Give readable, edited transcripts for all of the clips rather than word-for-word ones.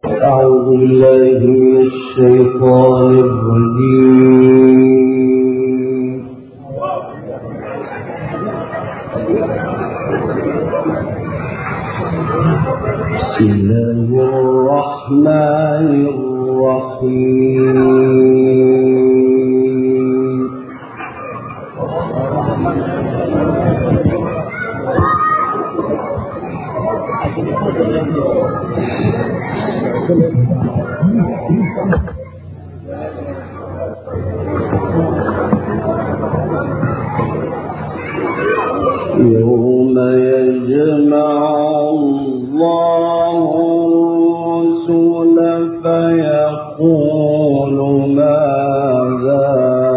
أعوذ بالله من الشيطان الرجيم. بسم الله الرحمن الرحيم. يوم يجمع الله الرسل فيقول ماذا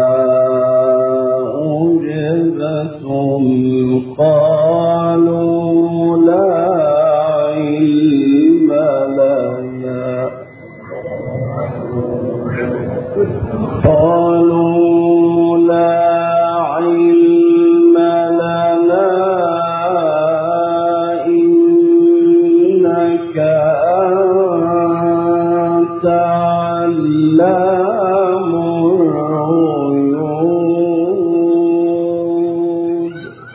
أجبتم قالوا لا علم لنا إنك أنت علام الغيوب.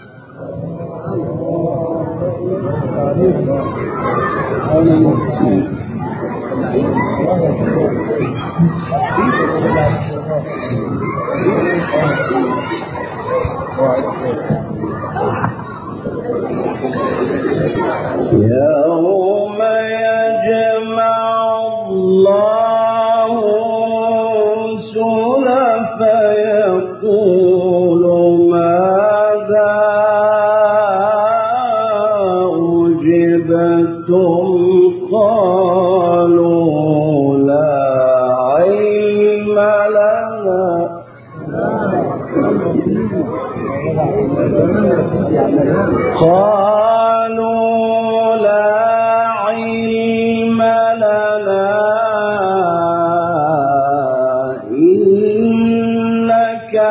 يوم يجمع الله الرسل فيقول ماذا أجبتم قالوا لا علم لنا إنك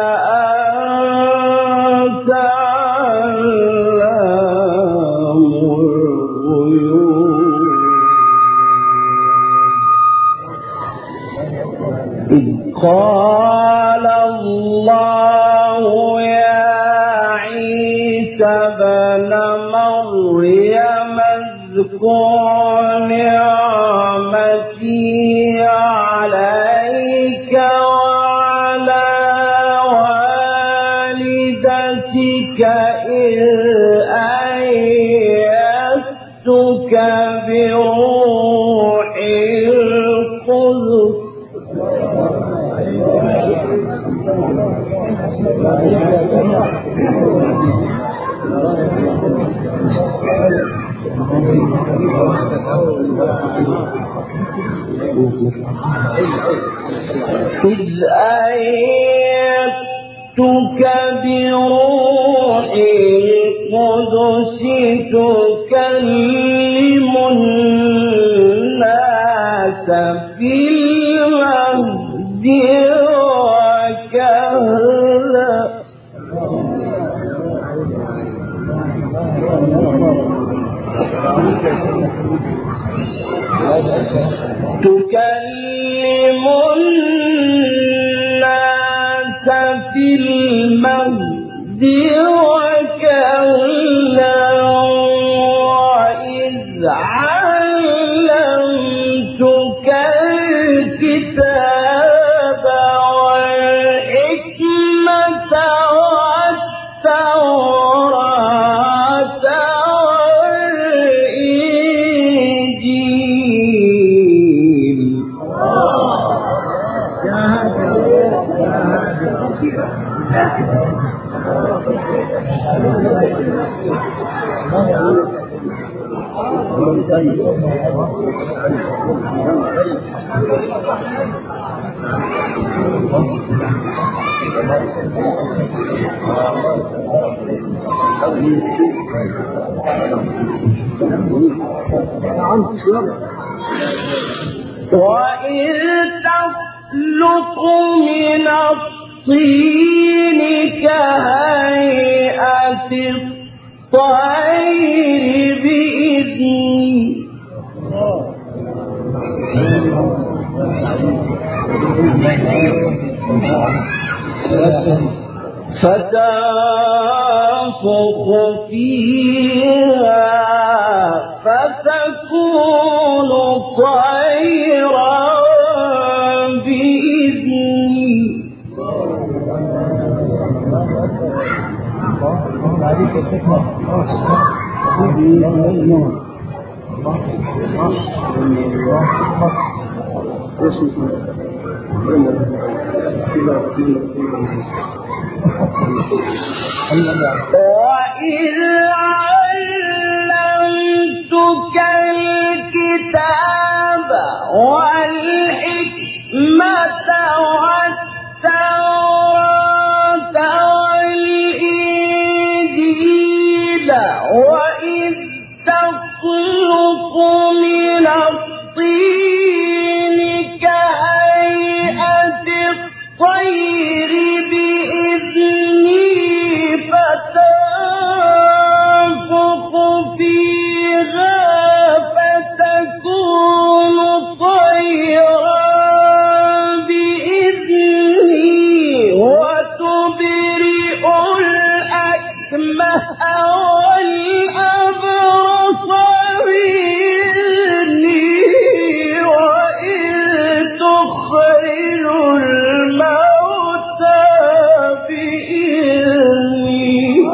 أنت علام الغيوب. إذ قال الله يا عيسى ابن مريم اذكر نعمتي عليك وعلى والدتك إذ أيدتك بروح القدس إذ أيدتك بروح القدس تكلم الناس في المهد وكهلا تكلم الناس في المهد وكهلا وإذ علمتك الكتاب والحكمة والتوراة والإنجيل. وإذ تخلق من الطين كهيئة الطير بإذني فتنفخ فيها فتكون طيرا بإذني. وإذ علمتك الكتاب والحكمة والتوراة والإنجيل وإذ تخلق من الطين كهيئة الطير بإذني فتنفخ فيها فتكون طيرا بإذني وتبرئ الأكمه والأبرص بإذني وإذ تخرج الموتى بإذني.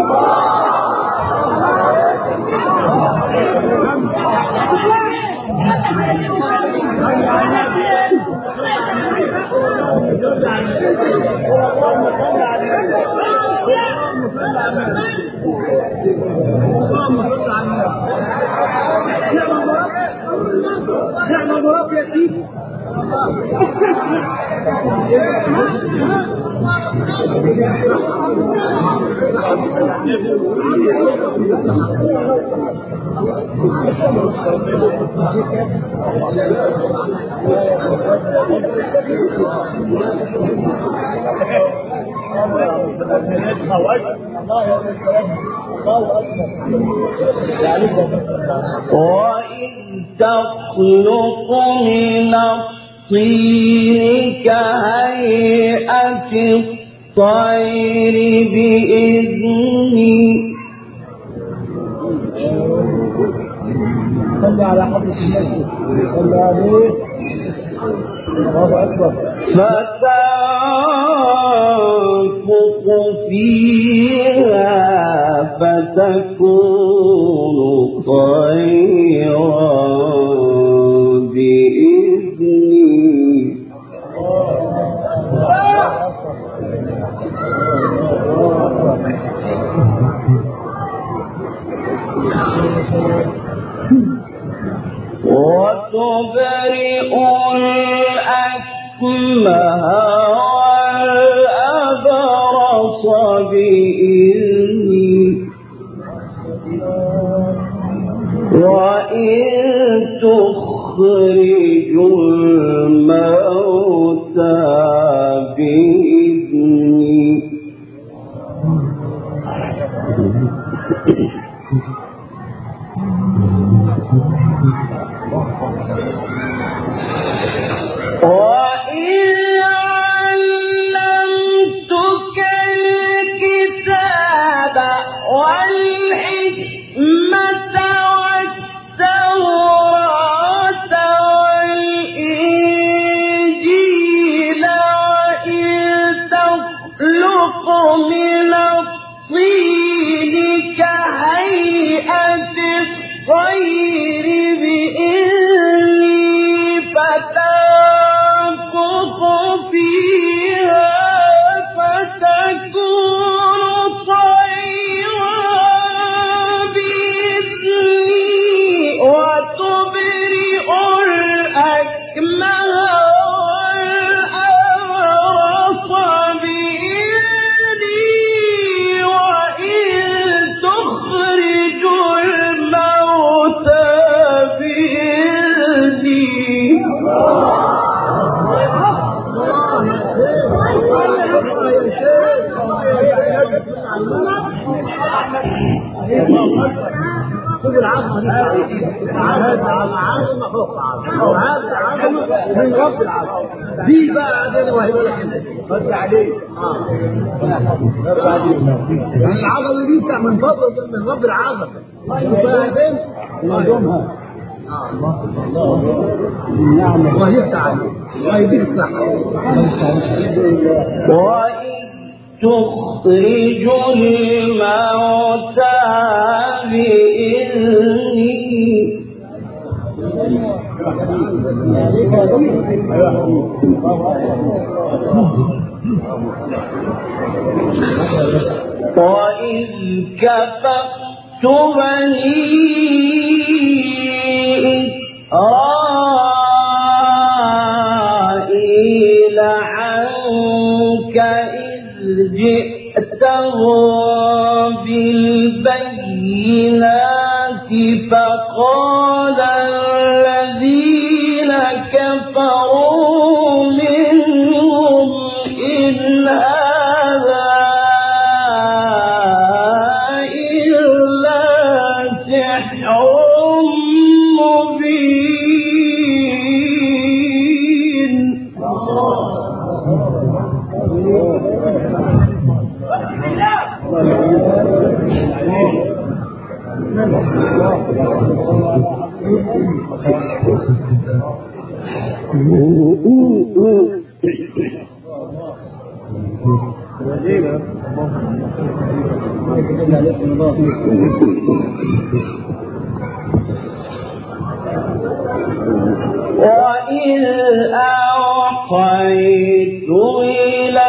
وإذ تخلق من الطين كهيئة الطير بإذني. صل على حضرة النبي صلى عليه. الله أكبر. فتنفخ فيها فتكون طيرا بإذني. وتبرئ الأكمه والأبرص بإذني وإن تخرج الموتى بإذني. وإذ علمتك الكتاب والحكمة والتوراة والإنجيل وإذ تخلق من الطين كهيئة الطير بإذني فتنفخ فيها فتكون طيرا بإذني وتبرئ الأكمه والأبرص بإذني وإذ تخرج الموتى بإذني. من رب العالمين. دي بقى عندنا وهي لك رد عليه. العظمه دي بتاع من فضل من رب العالمين. وبعدين نجومها نعم وهي تعالى ويديك الصحة. وإذ تخرج الموتى بإذني وإذ كففت بني إسرائيل عنك إذ جئتهم بالبينات فقال الذين كفروا منهم إن هذا إلا سحر مبين. وإذ أوحيت إلى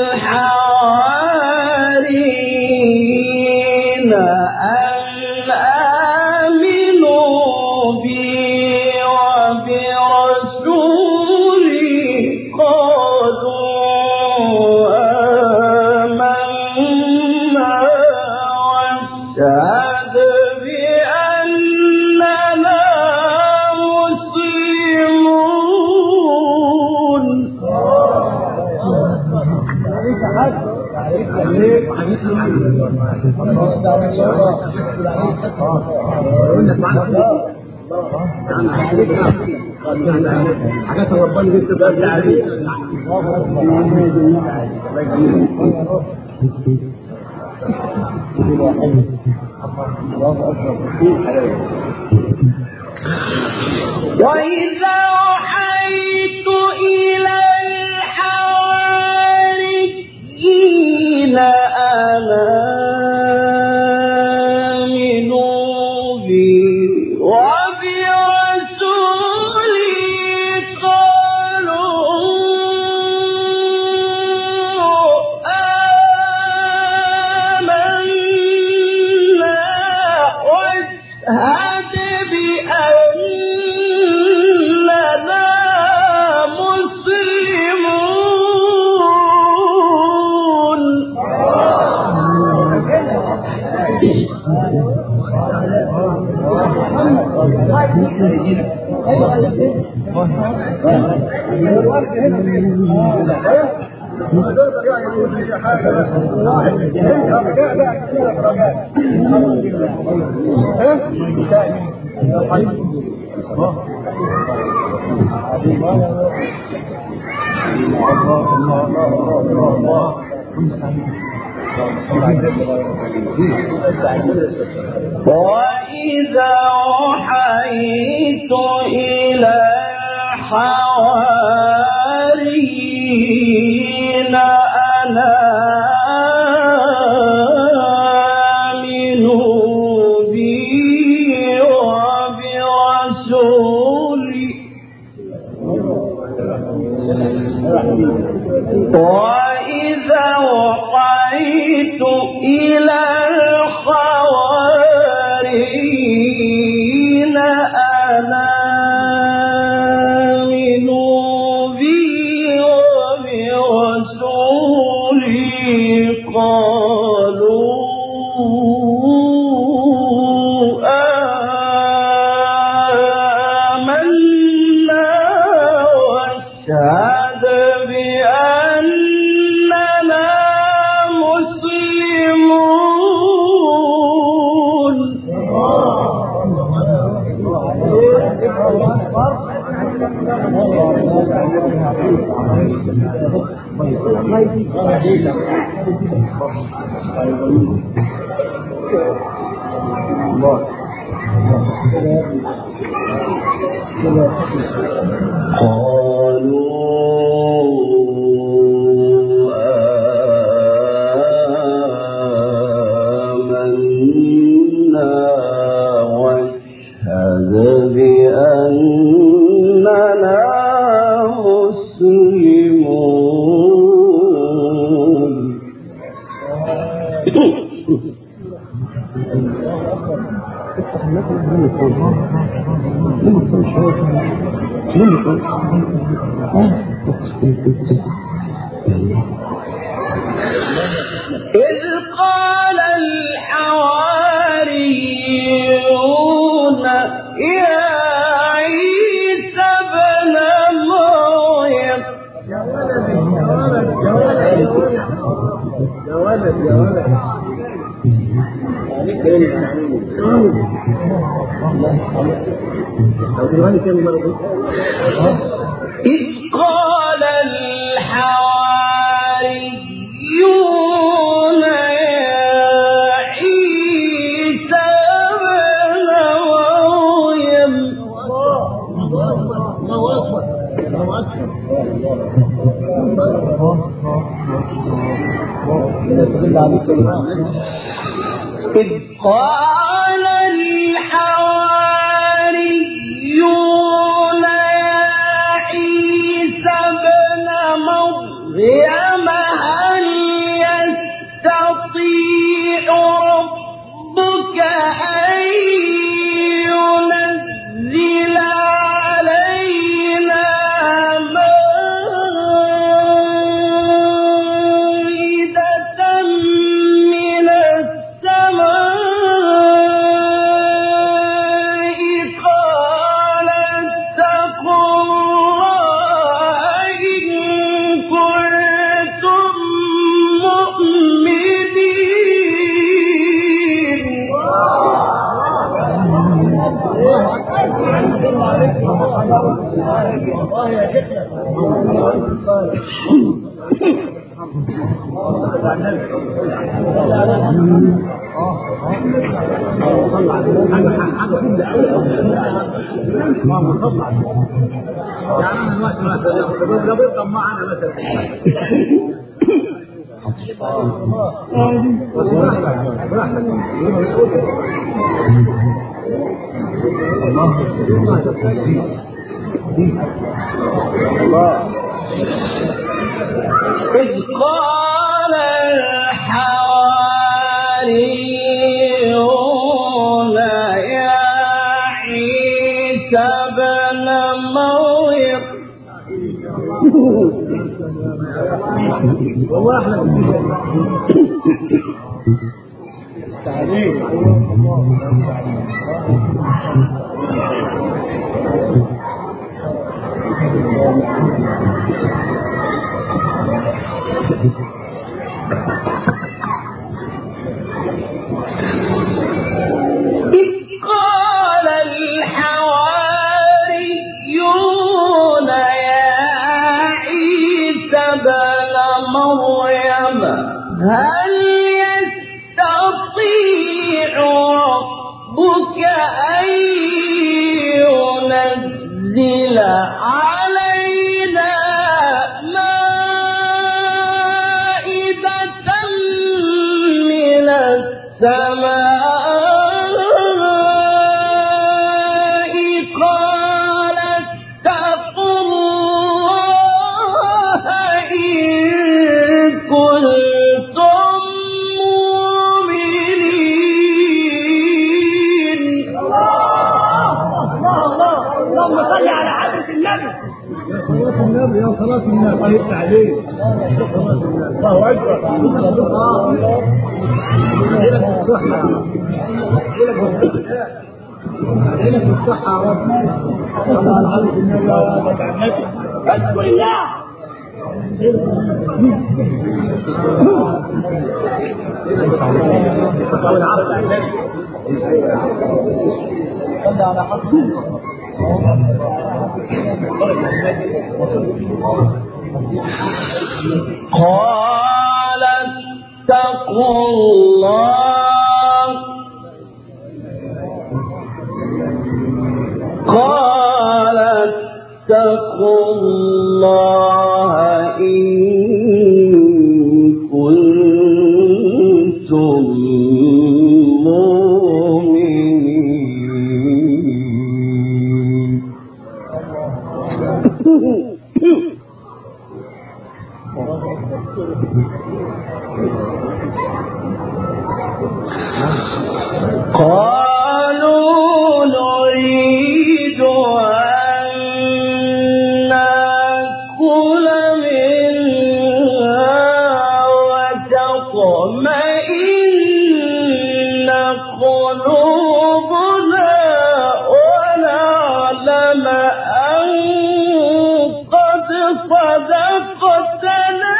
الحواريين أن آمنوا بي وبرسولي قالوا آمنا واشهد بأننا مسلمون. حاجات ربنا لسه بيرد عليه. وإذا أوحيت إلى الحواريين أن آمنوا بي وبرسولي قالوا آمنا واشهد بأننا مسلمون. وإذا أوحيت إلى الحواريين أن آمنوا بي وبرسولي وإذا أوحيت إلى الحواريين أن آمنوا بي وبرسولي قالوا آمنا واشهد بأننا مسلمون. إذ قال الحواريون يا عيسى ابن مريم إذ قال الحواريون يا عيسى ابن مريم إذ قال الحواريون يا عيسى ابن مريم هل يستطيع ربك أن ينزل علينا مائدة من السماء قال اتقوا الله إن كنتم مؤمنين. إذ قال الحواريون يا عيسى ابن مريم إذ قال الحواريون يا عيسى ابن مريم هل يستطيع ربك أن ينزل علينا مائدة من السماء قال اتقوا الله إن كنتم مؤمنين. اللهم صل على حضرة النبي. يا صلاة النبي طيبت عليه. الله أكبر. إلك الصحة. إلك الصحة يا رب. صلى على حضرة النبي. بسم الله. صلى على حضرة قال اتقوا الله قال اتقوا الله إن كنتم مؤمنين. قالوا نريد أن نأكل منها وتطمئن قلوبنا ونعلم أن قد صدقتنا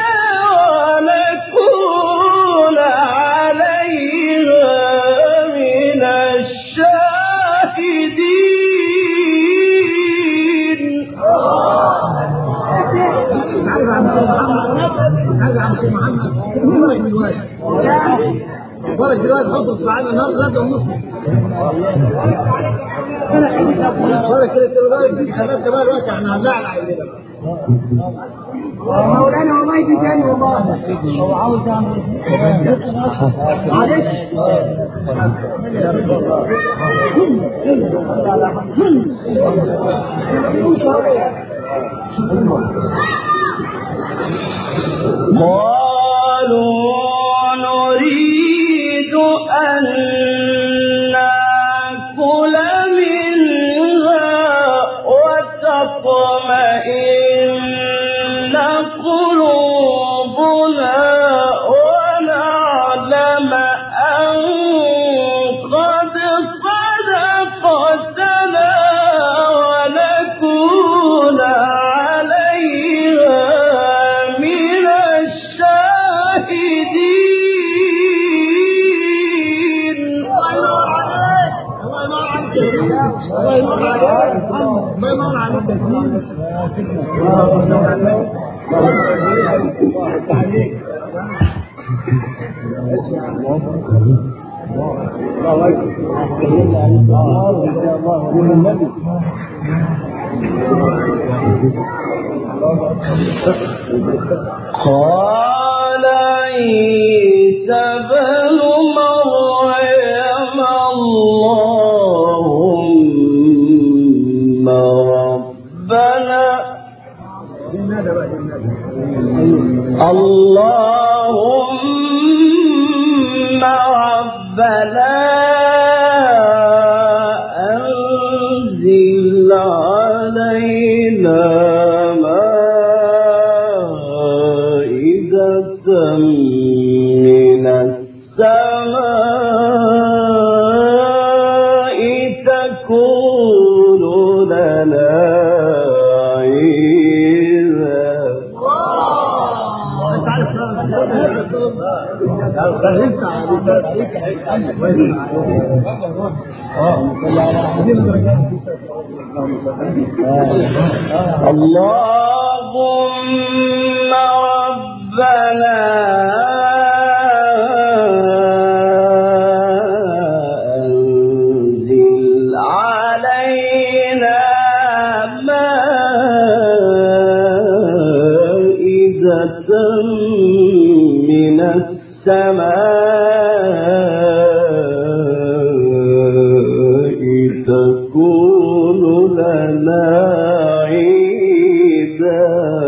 ونكون عليها من الشاهدين. ولك دلوقتي حط معانا النهارده 3 ونص ولك التلغاية دي خلاص كمان الوقت احنا هنزعل علينا مولانا والله دي تاني والله هو عاوز يعمل معلش قالوا نريد أن نأكل منها وتطمئن قلوبنا ونعلم أن قد صدقتنا ونكون عليها من الشاهدين. الله ينور عليك قال عيسى بن مريم اللهم ربنا أنزل علينا مائدة من السماء تكون لنا اللهم ربنا أنزل علينا مائدة من السماء تكون لنا عيدا.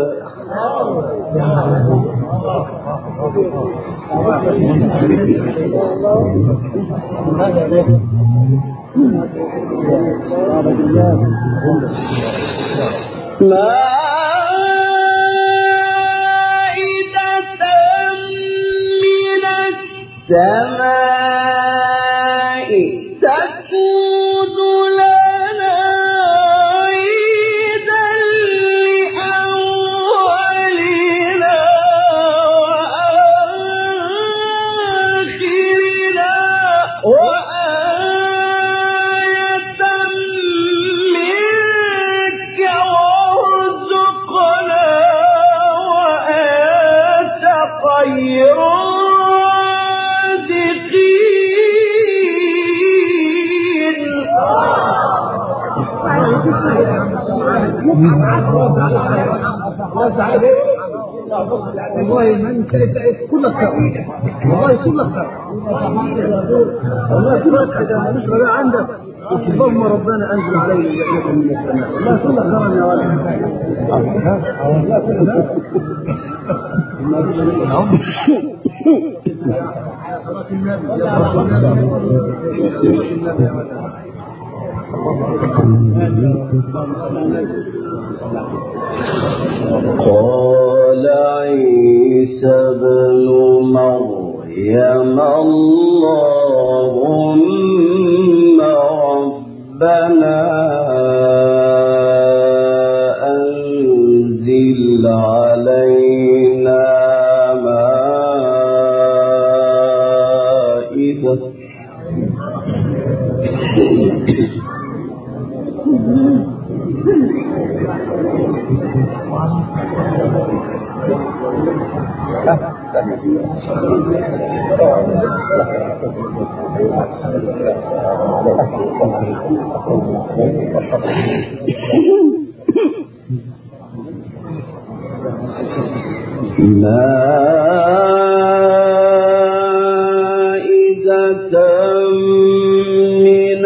السماء تكون لنا عيدا لأولنا وآخرنا وآية منك والله ما انت كلك خير، والله كلك خير، والله كلك خير. مش غير عندك ضم ربنا انزل عليه من السماء، والله كلك خير يا ولد. قال عيسى ابن مريم اللهم ربنا أنزل علينا مائدة مائدة من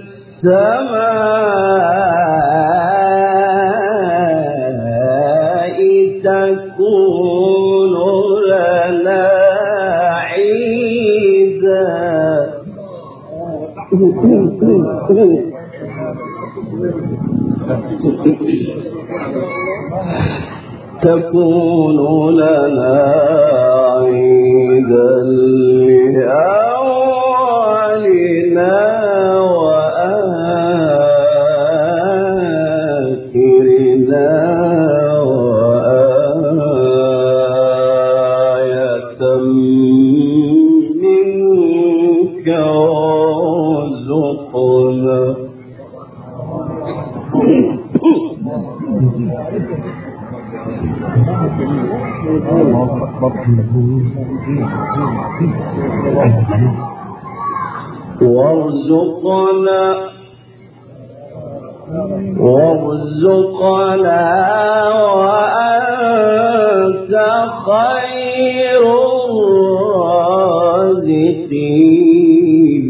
السماء تكون لنا عيدا تكون لنا عيدا لأولنا وآخرنا وآية منك وارزقنا وارزقنا وأنت خير الرازقين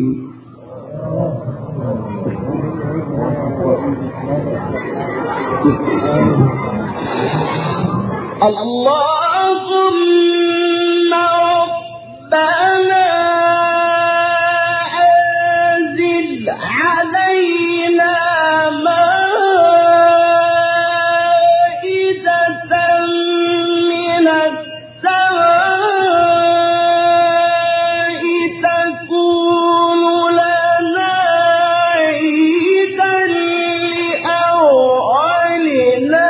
اللهم ربنا أنزل علينا مائدة من السماء تكون لنا عيدا لأولنا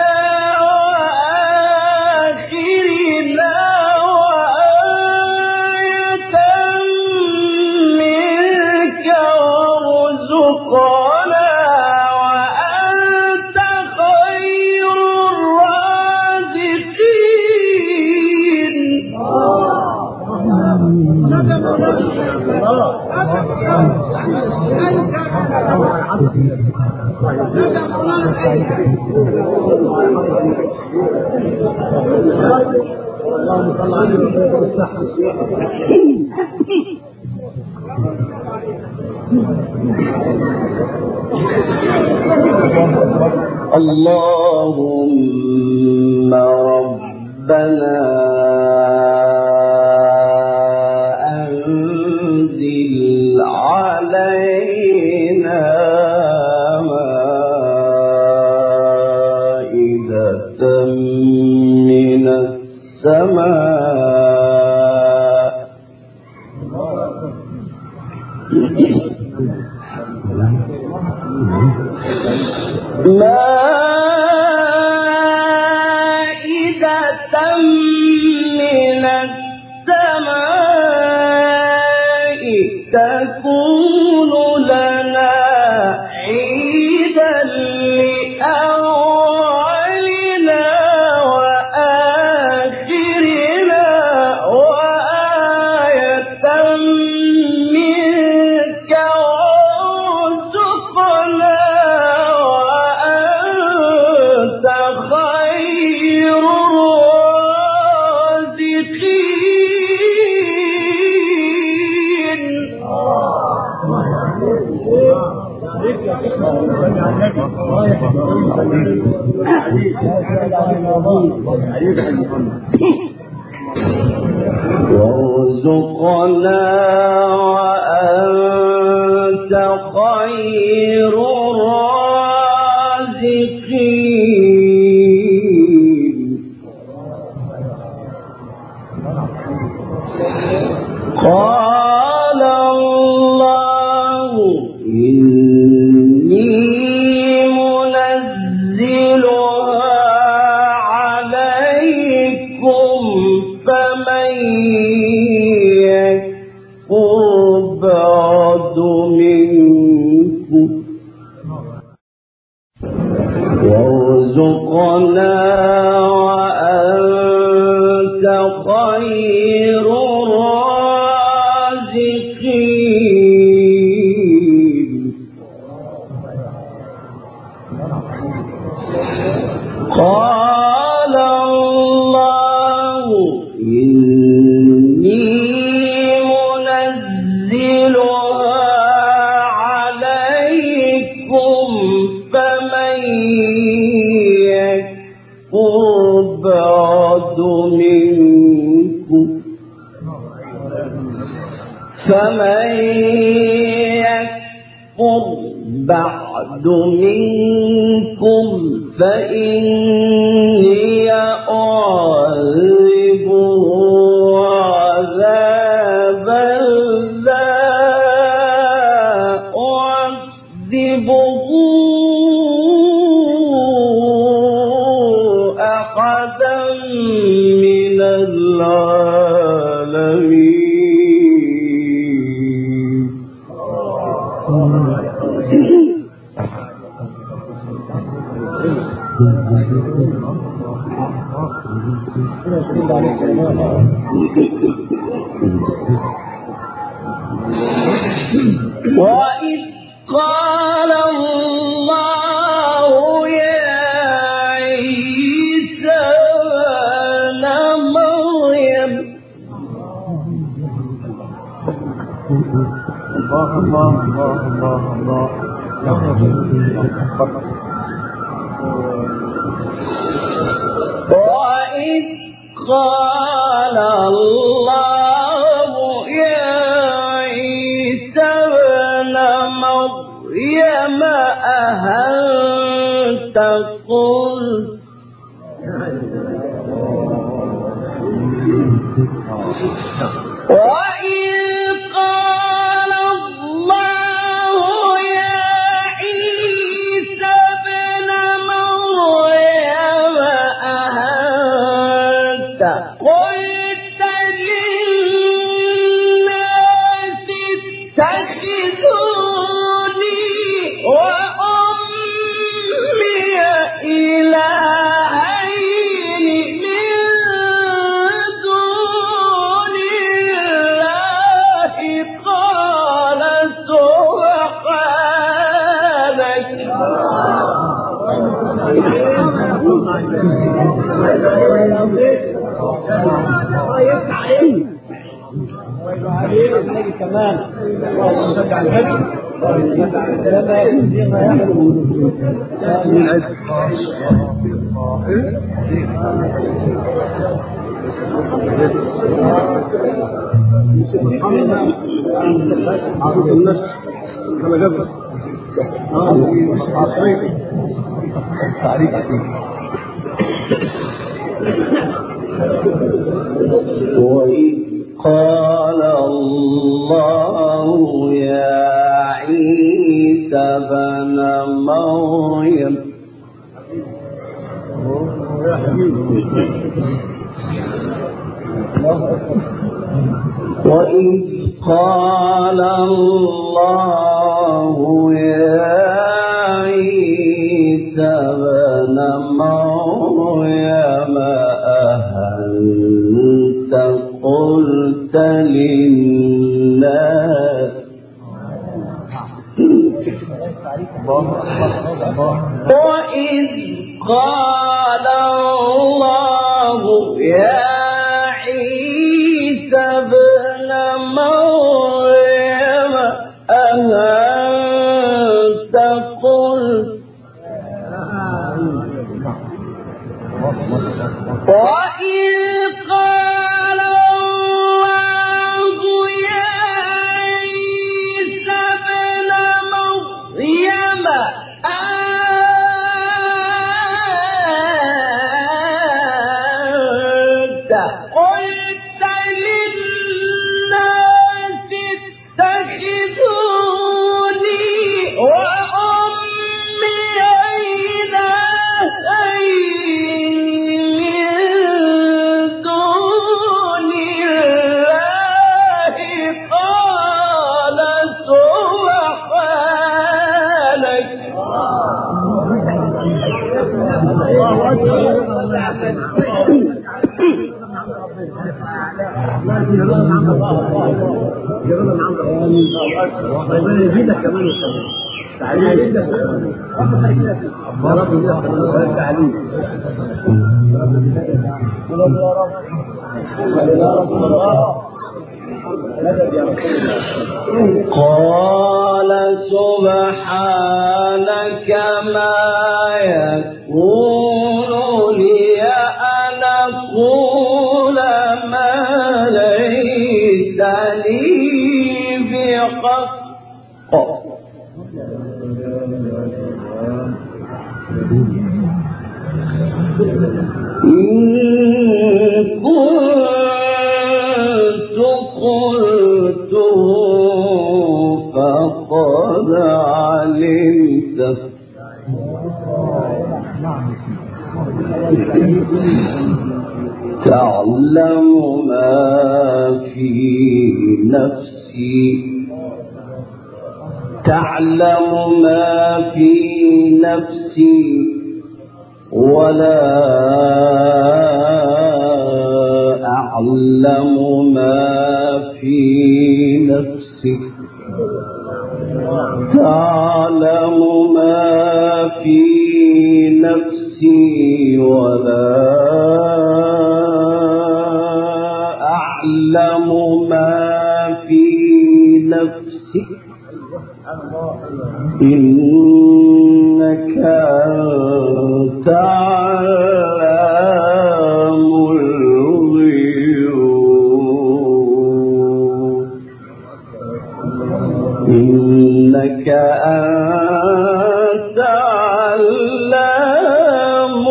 اللهم ربنا أنزل علينا مائدة من السماء مائدة من السماء تكون لنا عيدا لأولنا وآخرنا وآية منك وارزقنا وأنت وارزقنا وأنت خير الرازقين. قال الله إني منزلها عليكم فمن يكفر بعد منكم وارزقنا وأنت خير الرازقين. قال الله إني منزلها عليكم فمن يكفر بعد منكم فإني أعذبه عذابا لا أعذبه أحدا من العالمين. وإذ قال الله يا عيسى ابن مريم وإذ قال الله يا عيسى ابن مريم أأنت قلت وإذ قال الله يا عيسى ابن مريم أأنت قلت للناس اتخذوني وأمي إلهين من دون الله قال وإذ قال الله يا عيسى ابن مريم وإذ قال الله يا عيسى ابن مريم أأنت قلت للناس وإذ قال الله يا عيسى ابن مريم أأنت قلت وإذ قال الله يا عيسى ابن مريم أنت قلت للناس اتخذوني وأمي إلهين من دون الله قال قال سبحانك ما يكون لي أن أقول ما ليس لي بحق إن كنت قلته فقد علمته تعلم ما في نفسي تعلم ما في نفسي ولا أعلم ما في نفسك تعلم ما في نفسي ولا أعلم ما في نفسك إنك أنت علام الغيوب إنك أنت علام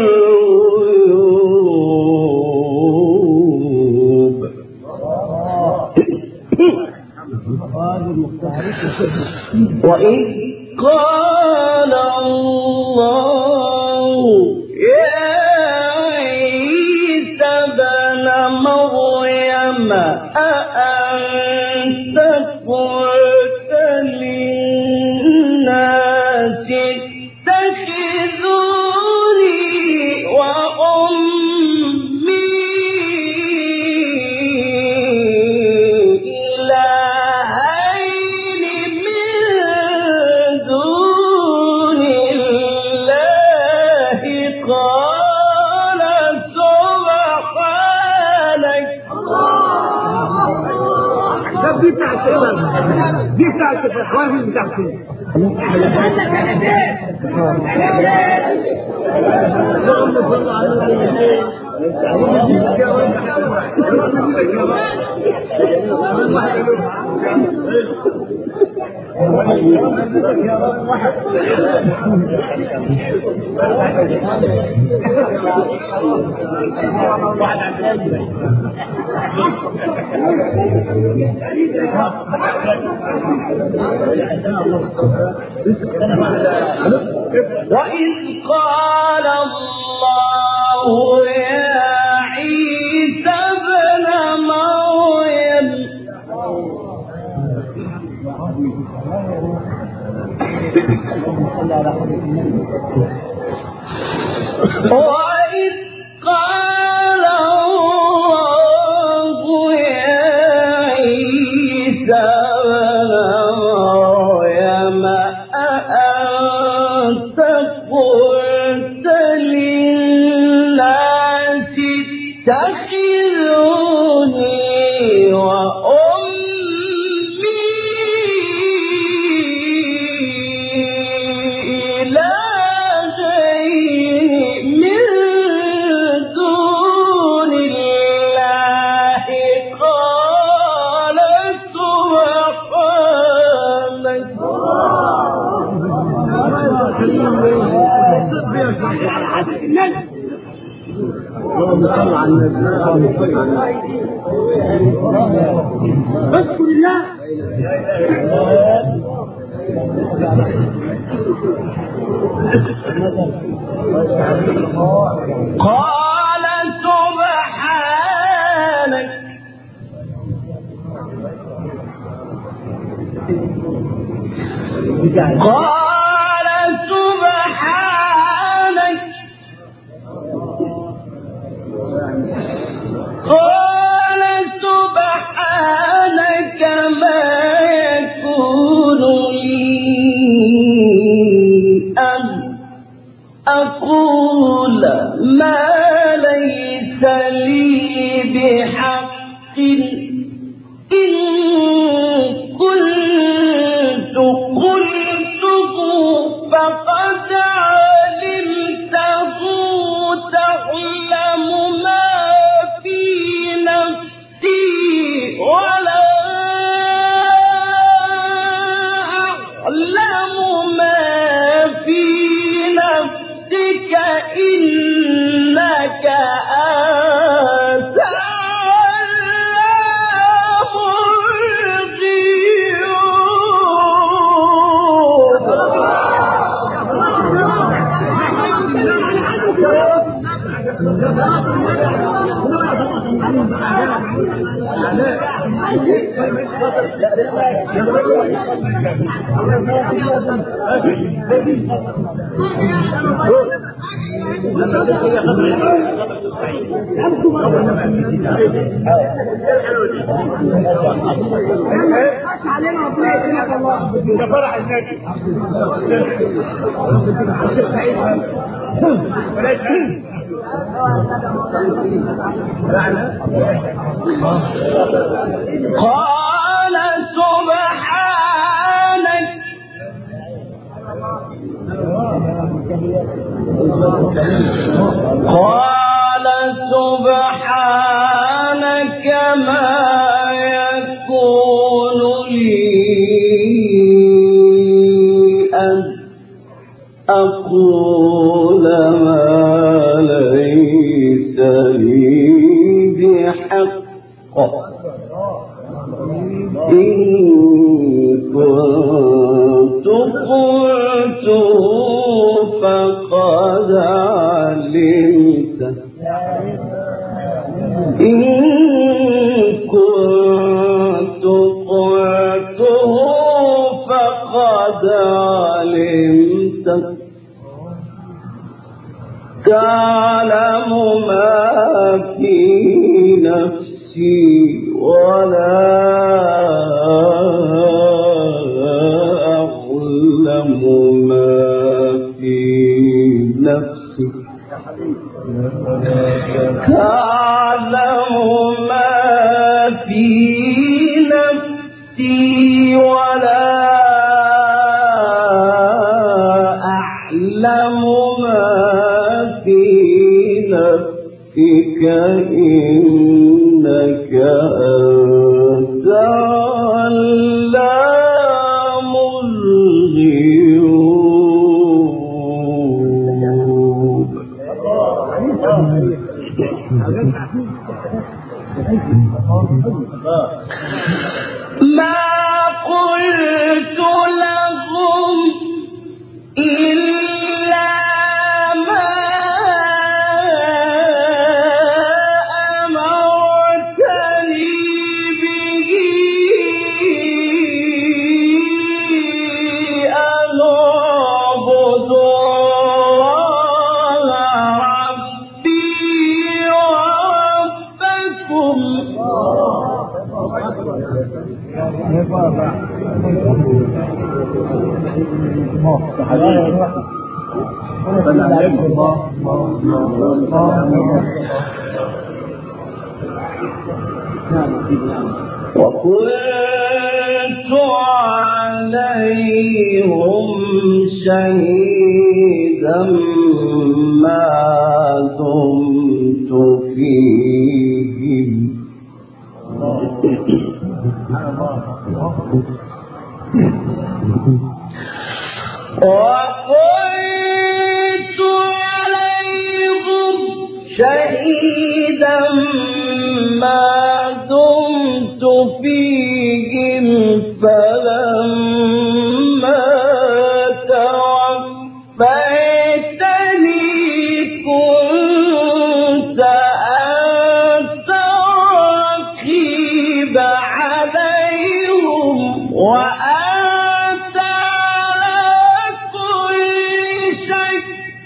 الغيوب وإذ قال الله يا عيسى ابن مريم أأنت قلت للناس اتخذوني وأمي دي بتاعت الاخوان بتاعتي وإذ قال الله يا عيسى ابن مريم وإذ قال الله يا عيسى ابن مريم أأنت قلت للناس اتخذوني وأمي إلهين من صل على النبي. اذكر الله. قال سبحانك قال سبحانك قال سبحانك ما يكون لي أن أقول ما ليس لي بحق إن كنت قلته فقد علمته تعلم ما في نفسي ولا أعلم ما في نفسك إنك أنت علام قال سبحانك قال سبحانك ما يكون لي أن أقول ما ليس لي بحق إن كنت قلته فقد علمته إن كنت قلته فقد علمته تعلم ما في نفسي ولا أعلم ما في نفسك تعلم ما في نفسي ولا أعلم ما في نفسك إنك أنت علام الغيوب. ما قلت لهم إلا ما أمرتني به أن أعبد الله ربي وربكم وكنت عليهم شهيدا ما دمت فيهم وكنت عليهم شهيدا ما دمت فيهم فلما توفيتني كنت أنت الرقيب عليهم وأنت على كل شيء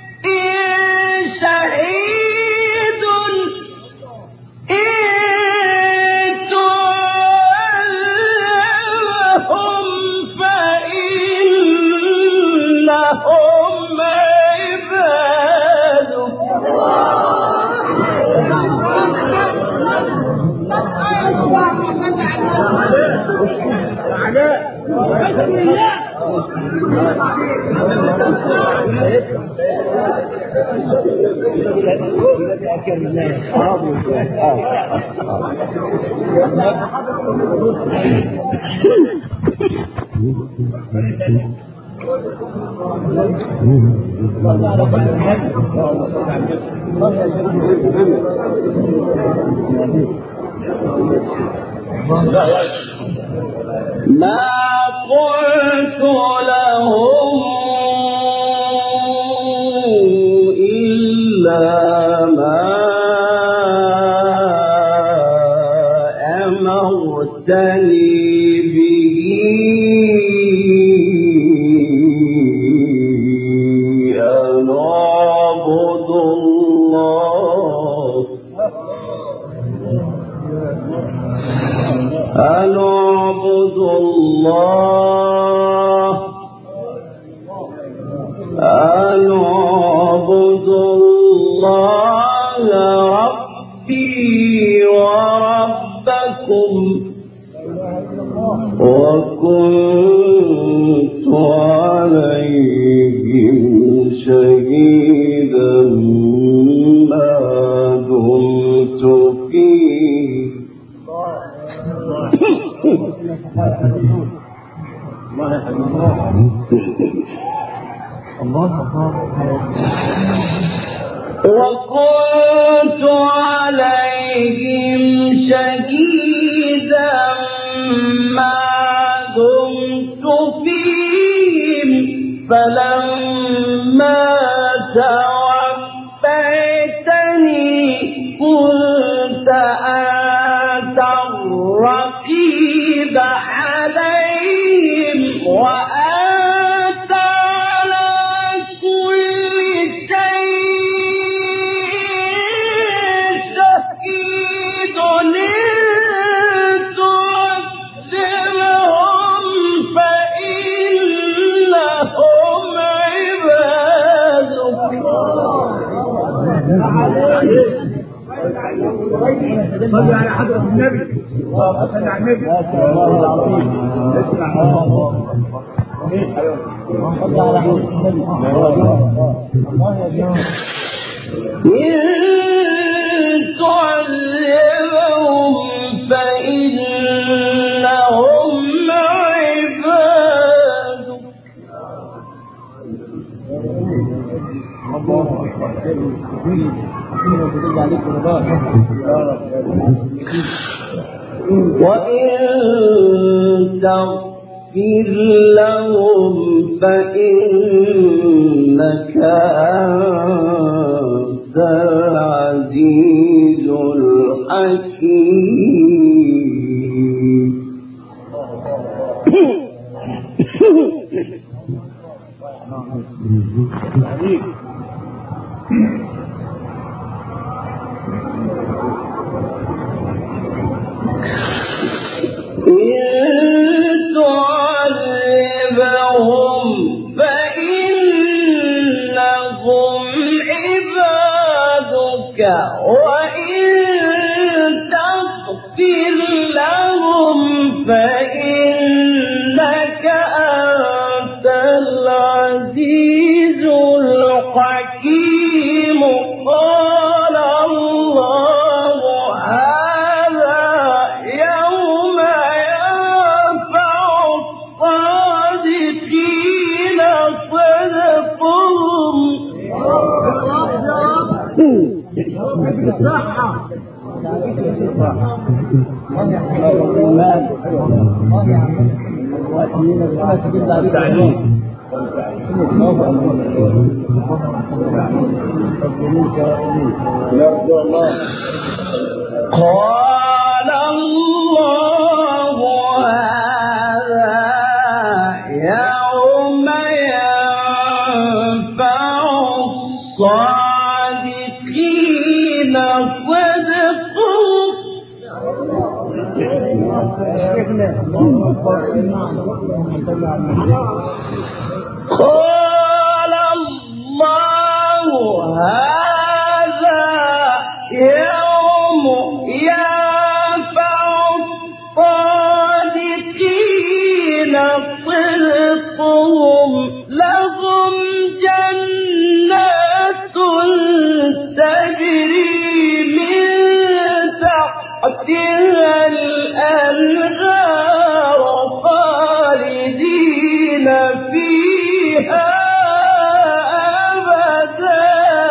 شهيد إن تعلمهم فإنهم ما قلت لهم إلا ما أمرتني به أن أعبد الله ربي وربكم وكنت عليهم شهيدا ما دمت فيه وكنت عليهم شهيدا ما دمت فيهم فلما توفيتني كنت أنت الرقيب عليهم وأنت على كل شيء شهيد إن تعذبهم فإنهم عبادك. صلي على حضرة النبي صلي على النبي صلي على حضرة النبي إن تعذبهم فإنهم عبادك. وإن تغفر لهم فإنك أنت العزيز الحكيم. تعذبهم فإنهم عبادك وإن تغفر لهم فإنك أنت العزيز الحكيم. قال الله هذا يوم ينفع الصادقين صدقهم صحة قال الله هذا يوم ينفع الصادقين صدقهم. قال الله هذا يوم ينفع الصادقين صدقهم لهم جنات تجري من تحتها الأنهار خالدين فيها أبدا.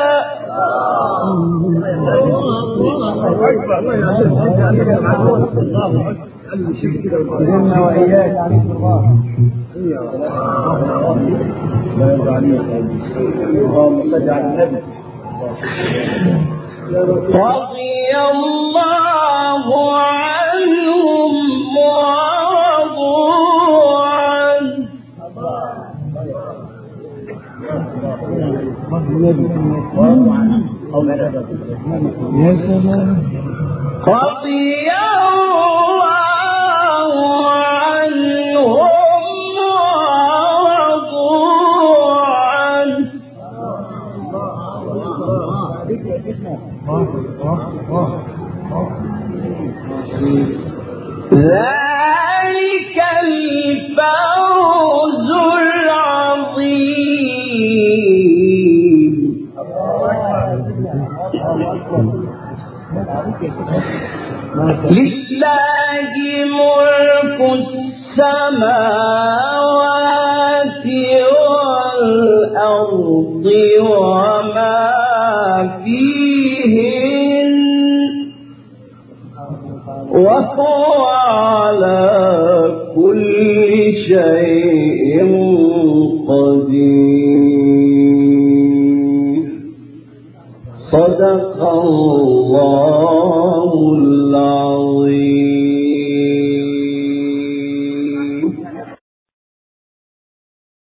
رضي الله عنهم ورضوا عنه رضي الله عنهم ورضوا عنه ذلك الفوز العظيم. لله ملك السماوات والأرض وما فيهن وهو على كل شيء قدير. صدق الله العظيم.